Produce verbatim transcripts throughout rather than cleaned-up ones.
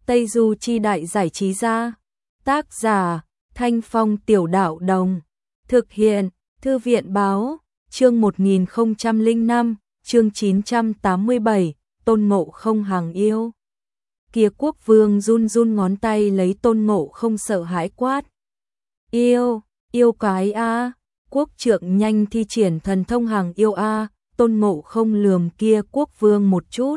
Tây Du Chi Đại Giải Trí Gia. Tác giả Thanh Phong Tiểu Đạo Đồng. Thực hiện Thư viện Báo. Chương một nghìn không trăm lẻ năm, chương chín trăm tám mươi bảy, Tôn Ngộ Không hàng yêu. Kia Quốc Vương run run ngón tay lấy Tôn Ngộ Không sợ hãi quát. Yêu, yêu cái a. Quốc Trượng nhanh thi triển thần thông hàng yêu a. Tôn Ngộ Không lườm kia Quốc Vương một chút.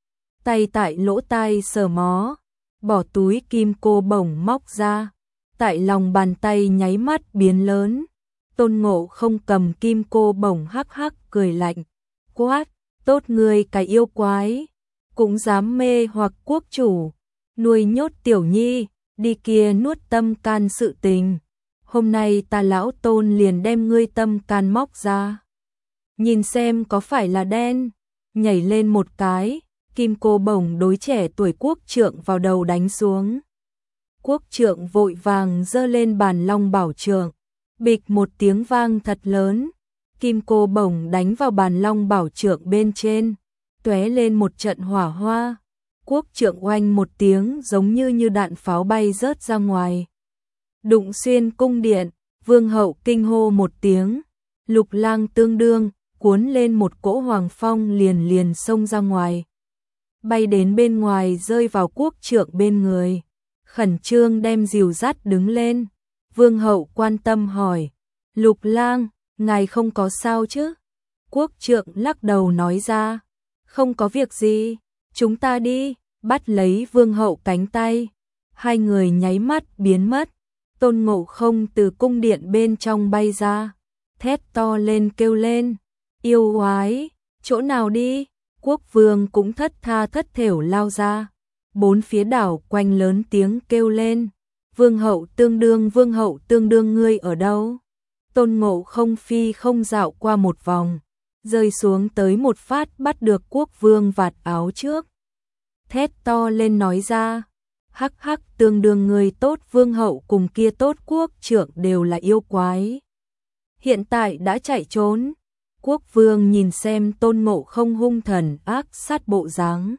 Tay tại lỗ tai sờ mó, bỏ túi kim cô bổng móc ra, tại lòng bàn tay nháy mắt biến lớn. Tôn Ngộ Không cầm kim cô bổng hắc hắc cười lạnh, quát, tốt ngươi cái yêu quái, cũng dám mê hoặc quốc chủ, nuôi nhốt tiểu nhi, đi kia nuốt tâm can sự tình. Hôm nay ta lão Tôn liền đem ngươi tâm can móc ra, nhìn xem có phải là đen. Nhảy lên một cái, kim cô bổng đối trẻ tuổi Quốc Trượng vào đầu đánh xuống. Quốc Trượng vội vàng giơ lên bàn long bảo trượng, bịch một tiếng vang thật lớn, kim cô bổng đánh vào bàn long bảo trượng bên trên, tóe lên một trận hỏa hoa. Quốc Trượng oanh một tiếng giống như như đạn pháo bay rớt ra ngoài, đụng xuyên cung điện. Vương hậu kinh hô một tiếng, Lục Lang tương đương cuốn lên một cỗ hoàng phong liền liền xông ra ngoài, bay đến bên ngoài rơi vào Quốc Trượng bên người, khẩn trương đem dìu dắt đứng lên. Vương hậu quan tâm hỏi, Lục Lang, ngài không có sao chứ? Quốc Trượng lắc đầu nói ra, không có việc gì, chúng ta đi. Bắt lấy Vương hậu cánh tay, hai người nháy mắt biến mất. Tôn Ngộ Không từ cung điện bên trong bay ra, thét to lên kêu lên, yêu quái, chỗ nào đi? Quốc Vương cũng thất tha thất thểu lao ra, bốn phía đảo quanh lớn tiếng kêu lên, Vương hậu tương đương, Vương hậu tương đương ngươi ở đâu? Tôn Ngộ Không phi không dạo qua một vòng, rơi xuống tới một phát bắt được Quốc Vương vạt áo trước, thét to lên nói ra, hắc hắc, tương đương người tốt, Vương hậu cùng kia tốt Quốc Trượng đều là yêu quái, hiện tại đã chạy trốn. Quốc Vương nhìn xem Tôn Ngộ Không hung thần ác sát bộ dáng,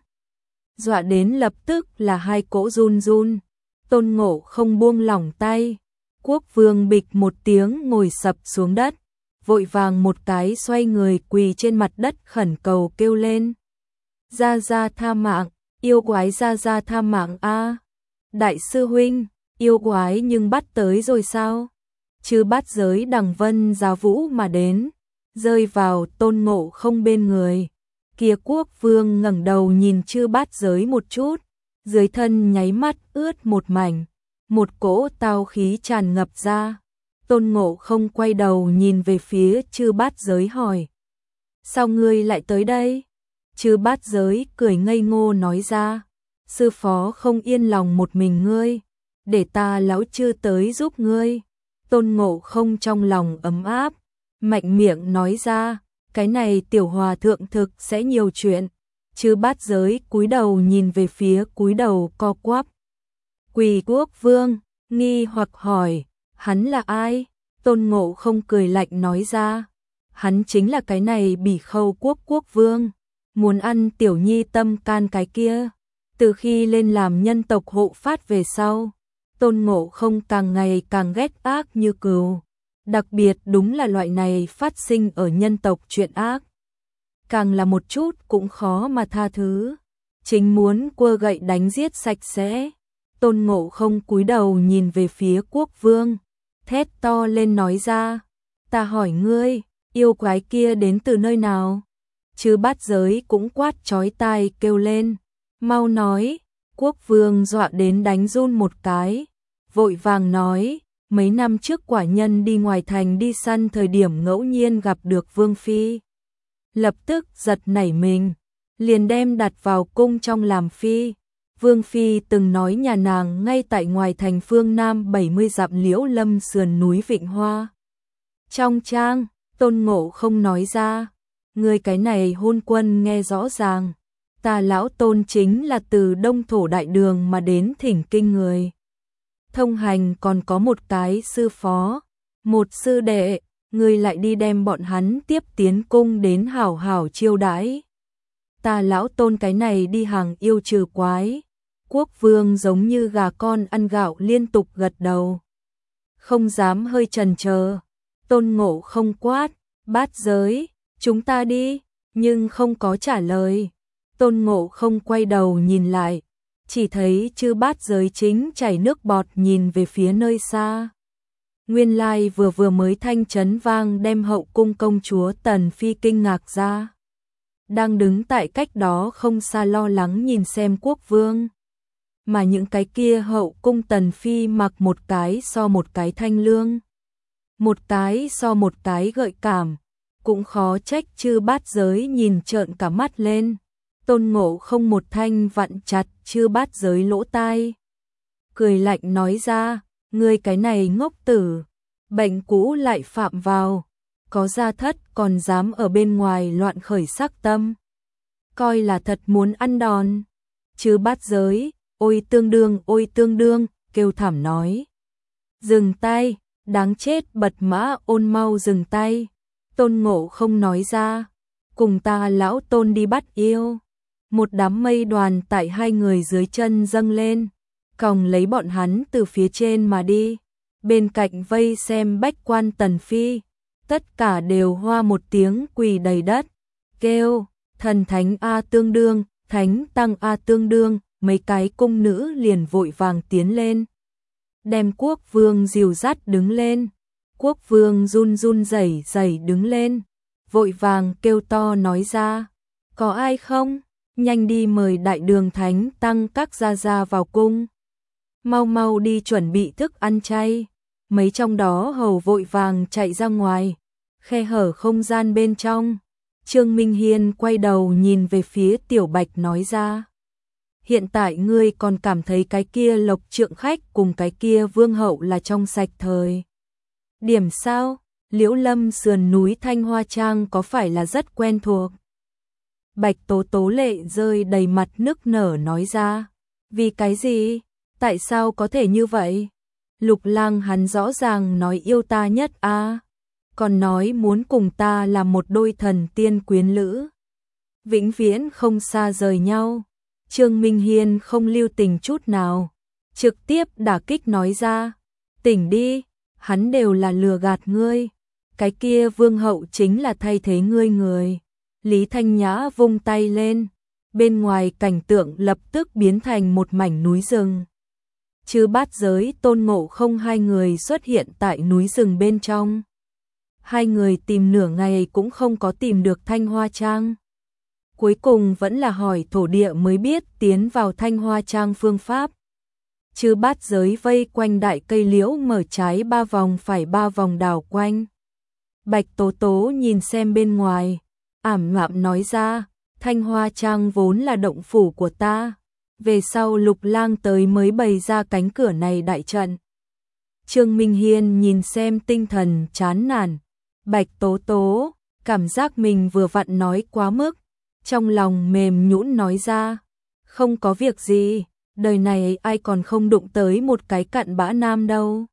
dọa đến lập tức là hai cỗ run run. Tôn Ngộ Không buông lỏng tay, Quốc Vương bịch một tiếng ngồi sập xuống đất, vội vàng một cái xoay người quỳ trên mặt đất khẩn cầu kêu lên, gia gia tha mạng, yêu quái gia gia tha mạng a. Đại sư huynh, yêu quái nhưng bắt tới rồi sao? Chư bát giới đằng vân giá vũ mà đến, rơi vào Tôn Ngộ Không bên người. Kia Quốc Vương ngẩng đầu nhìn chư bát giới một chút, dưới thân nháy mắt ướt một mảnh, một cỗ tao khí tràn ngập ra. Tôn Ngộ Không quay đầu nhìn về phía chư bát giới hỏi, sao ngươi lại tới đây? Chư bát giới cười ngây ngô nói ra, sư phó không yên lòng một mình ngươi, để ta lão chư tới giúp ngươi. Tôn Ngộ Không trong lòng ấm áp, mạnh miệng nói ra, cái này tiểu hòa thượng thực sẽ nhiều chuyện. Chư bát giới cúi đầu nhìn về phía cúi đầu co quắp quỳ Quốc Vương, nghi hoặc hỏi, hắn là ai? Tôn Ngộ Không cười lạnh nói ra, hắn chính là cái này Bỉ Khâu Quốc Quốc Vương, muốn ăn tiểu nhi tâm can cái kia. Từ khi lên làm nhân tộc hộ phát về sau, Tôn Ngộ Không càng ngày càng ghét ác như cừu, đặc biệt đúng là loại này phát sinh ở nhân tộc chuyện ác, càng là một chút cũng khó mà tha thứ, chính muốn quơ gậy đánh giết sạch sẽ. Tôn Ngộ Không cúi đầu nhìn về phía Quốc Vương, thét to lên nói ra, ta hỏi ngươi, yêu quái kia đến từ nơi nào? Chư bát giới cũng quát chói tai kêu lên, mau nói. Quốc Vương dọa đến đánh run một cái, vội vàng nói, mấy năm trước quả nhân đi ngoài thành đi săn thời điểm ngẫu nhiên gặp được Vương Phi. Lập tức giật nảy mình, liền đem đặt vào cung trong làm Phi. Vương Phi từng nói nhà nàng ngay tại ngoài thành phương Nam bảy mươi dặm Liễu Lâm sườn núi Vịnh Hoa. Trong trang, Tôn Ngộ Không nói ra, người cái này hôn quân nghe rõ ràng, ta lão Tôn chính là từ Đông Thổ Đại Đường mà đến thỉnh kinh người. Thông hành còn có một cái sư phó, một sư đệ, người lại đi đem bọn hắn tiếp tiến cung đến hảo hảo chiêu đãi. Ta lão Tôn cái này đi hàng yêu trừ quái, Quốc vương giống như gà con ăn gạo liên tục gật đầu. Không dám hơi chần chờ. Tôn Ngộ Không quát, Bát Giới, chúng ta đi, nhưng không có trả lời. Tôn Ngộ Không quay đầu nhìn lại, chỉ thấy chư Bát Giới chính chảy nước bọt nhìn về phía nơi xa. Nguyên lai vừa vừa mới thanh chấn vang đem hậu cung công chúa Tần Phi kinh ngạc ra. Đang đứng tại cách đó không xa lo lắng nhìn xem quốc vương. Mà những cái kia hậu cung Tần Phi mặc một cái so một cái thanh lương. Một cái so một cái gợi cảm. Cũng khó trách chư Bát Giới nhìn trợn cả mắt lên. Tôn Ngộ Không một thanh vặn chặt chư Bát Giới lỗ tai. Cười lạnh nói ra, ngươi cái này ngốc tử, bệnh cũ lại phạm vào, có gia thất còn dám ở bên ngoài loạn khởi sắc tâm. Coi là thật muốn ăn đòn. Chư Bát Giới, ôi tương đương ôi tương đương, kêu thảm nói. Dừng tay, đáng chết bật mã ôn mau dừng tay. Tôn Ngộ Không nói ra, cùng ta lão Tôn đi bắt yêu. Một đám mây đoàn tại hai người dưới chân dâng lên, còng lấy bọn hắn từ phía trên mà đi. Bên cạnh vây xem bách quan Tần Phi, tất cả đều hoa một tiếng quỳ đầy đất, kêu, thần thánh A tương đương, thánh tăng A tương đương, mấy cái cung nữ liền vội vàng tiến lên. Đem quốc vương dìu dắt đứng lên, quốc vương run run rẩy rẩy đứng lên, vội vàng kêu to nói ra, có ai không? Nhanh đi mời đại đường thánh tăng các gia gia vào cung. Mau mau đi chuẩn bị thức ăn chay. Mấy trong đó hầu vội vàng chạy ra ngoài, khe hở không gian bên trong. Trương Minh Hiên quay đầu nhìn về phía Tiểu Bạch nói ra. Hiện tại ngươi còn cảm thấy cái kia Lộc Trượng Khách cùng cái kia Vương Hậu là trong sạch thời điểm sao? Liễu Lâm sườn núi Thanh Hoa Trang có phải là rất quen thuộc? Bạch Tố Tố lệ rơi đầy mặt nức nở nói ra. Vì cái gì? Tại sao có thể như vậy? Lục Lang hắn rõ ràng nói yêu ta nhất a, à, còn nói muốn cùng ta làm một đôi thần tiên quyến lữ, vĩnh viễn không xa rời nhau. Trương Minh Hiên không lưu tình chút nào, trực tiếp đả kích nói ra, tỉnh đi, hắn đều là lừa gạt ngươi, cái kia Vương Hậu chính là thay thế ngươi người. Lý Thanh Nhã vung tay lên, bên ngoài cảnh tượng lập tức biến thành một mảnh núi rừng. Chư Bát Giới Tôn Ngộ Không hai người xuất hiện tại núi rừng bên trong. Hai người tìm nửa ngày cũng không có tìm được Thanh Hoa Trang. Cuối cùng vẫn là hỏi thổ địa mới biết tiến vào Thanh Hoa Trang phương pháp. Chư Bát Giới vây quanh đại cây liễu mở trái ba vòng phải ba vòng đảo quanh. Bạch Tố Tố nhìn xem bên ngoài, ảm đạm nói ra, Thanh Hoa Trang vốn là động phủ của ta. Về sau Lục Lang tới mới bày ra cánh cửa này đại trận. Trương Minh Hiên nhìn xem tinh thần chán nản. Bạch Tố Tố, cảm giác mình vừa vặn nói quá mức. Trong lòng mềm nhũn nói ra. Không có việc gì, đời này ai còn không đụng tới một cái cặn bã nam đâu.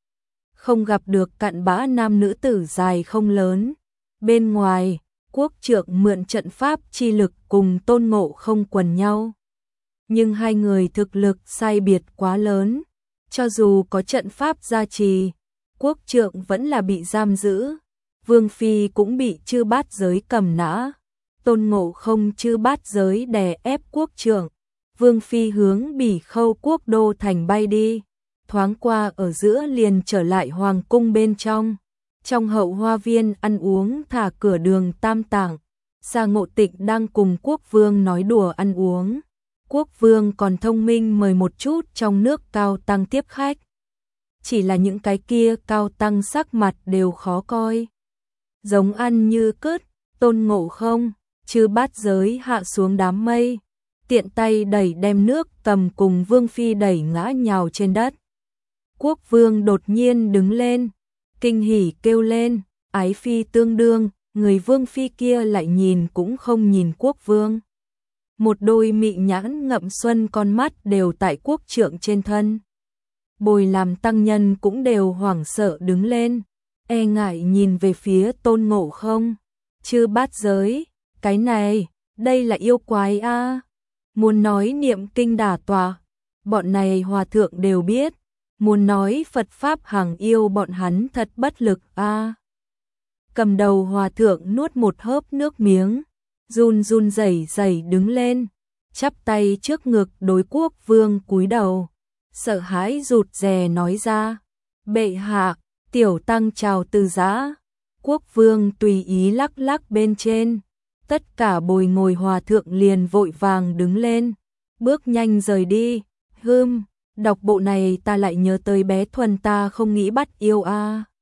Không gặp được cặn bã nam nữ tử dài không lớn. Bên ngoài, Quốc Trượng mượn trận pháp chi lực cùng Tôn Ngộ Không quần nhau. Nhưng hai người thực lực sai biệt quá lớn, cho dù có trận pháp gia trì, Quốc Trượng vẫn là bị giam giữ, Vương Phi cũng bị chư Bát Giới cầm nã, Tôn Ngộ Không chư Bát Giới đè ép Quốc Trượng, Vương Phi hướng Bỉ Khâu quốc đô thành bay đi, thoáng qua ở giữa liền trở lại hoàng cung bên trong, trong hậu hoa viên ăn uống thả cửa đường tam tạng, Sa Ngộ Tịnh đang cùng Quốc Vương nói đùa ăn uống. Quốc Vương còn thông minh mời một chút trong nước cao tăng tiếp khách. Chỉ là những cái kia cao tăng sắc mặt đều khó coi. Giống ăn như cứt, Tôn Ngộ Không, chư Bát Giới hạ xuống đám mây. Tiện tay đẩy đem nước tầm cùng Vương Phi đẩy ngã nhào trên đất. Quốc Vương đột nhiên đứng lên, kinh hỉ kêu lên, ái phi tương đương, người Vương Phi kia lại nhìn cũng không nhìn Quốc Vương. Một đôi mị nhãn ngậm xuân con mắt đều tại Quốc Trượng trên thân. Bồi làm tăng nhân cũng đều hoảng sợ đứng lên, e ngại nhìn về phía Tôn Ngộ Không. Chư Bát Giới, cái này, đây là yêu quái a, muốn nói niệm kinh đả tọa, bọn này hòa thượng đều biết, muốn nói Phật Pháp hàng yêu bọn hắn thật bất lực a. Cầm đầu hòa thượng nuốt một hớp nước miếng, run run rẩy rẩy đứng lên, chắp tay trước ngực đối quốc vương cúi đầu, sợ hãi rụt rè nói ra, bệ hạ, tiểu tăng chào từ giã. Quốc vương tùy ý lắc lắc bên trên, tất cả bồi ngồi hòa thượng liền vội vàng đứng lên, bước nhanh rời đi. Hưm, đọc bộ này ta lại nhớ tới bé Thuần ta không nghĩ bắt yêu a.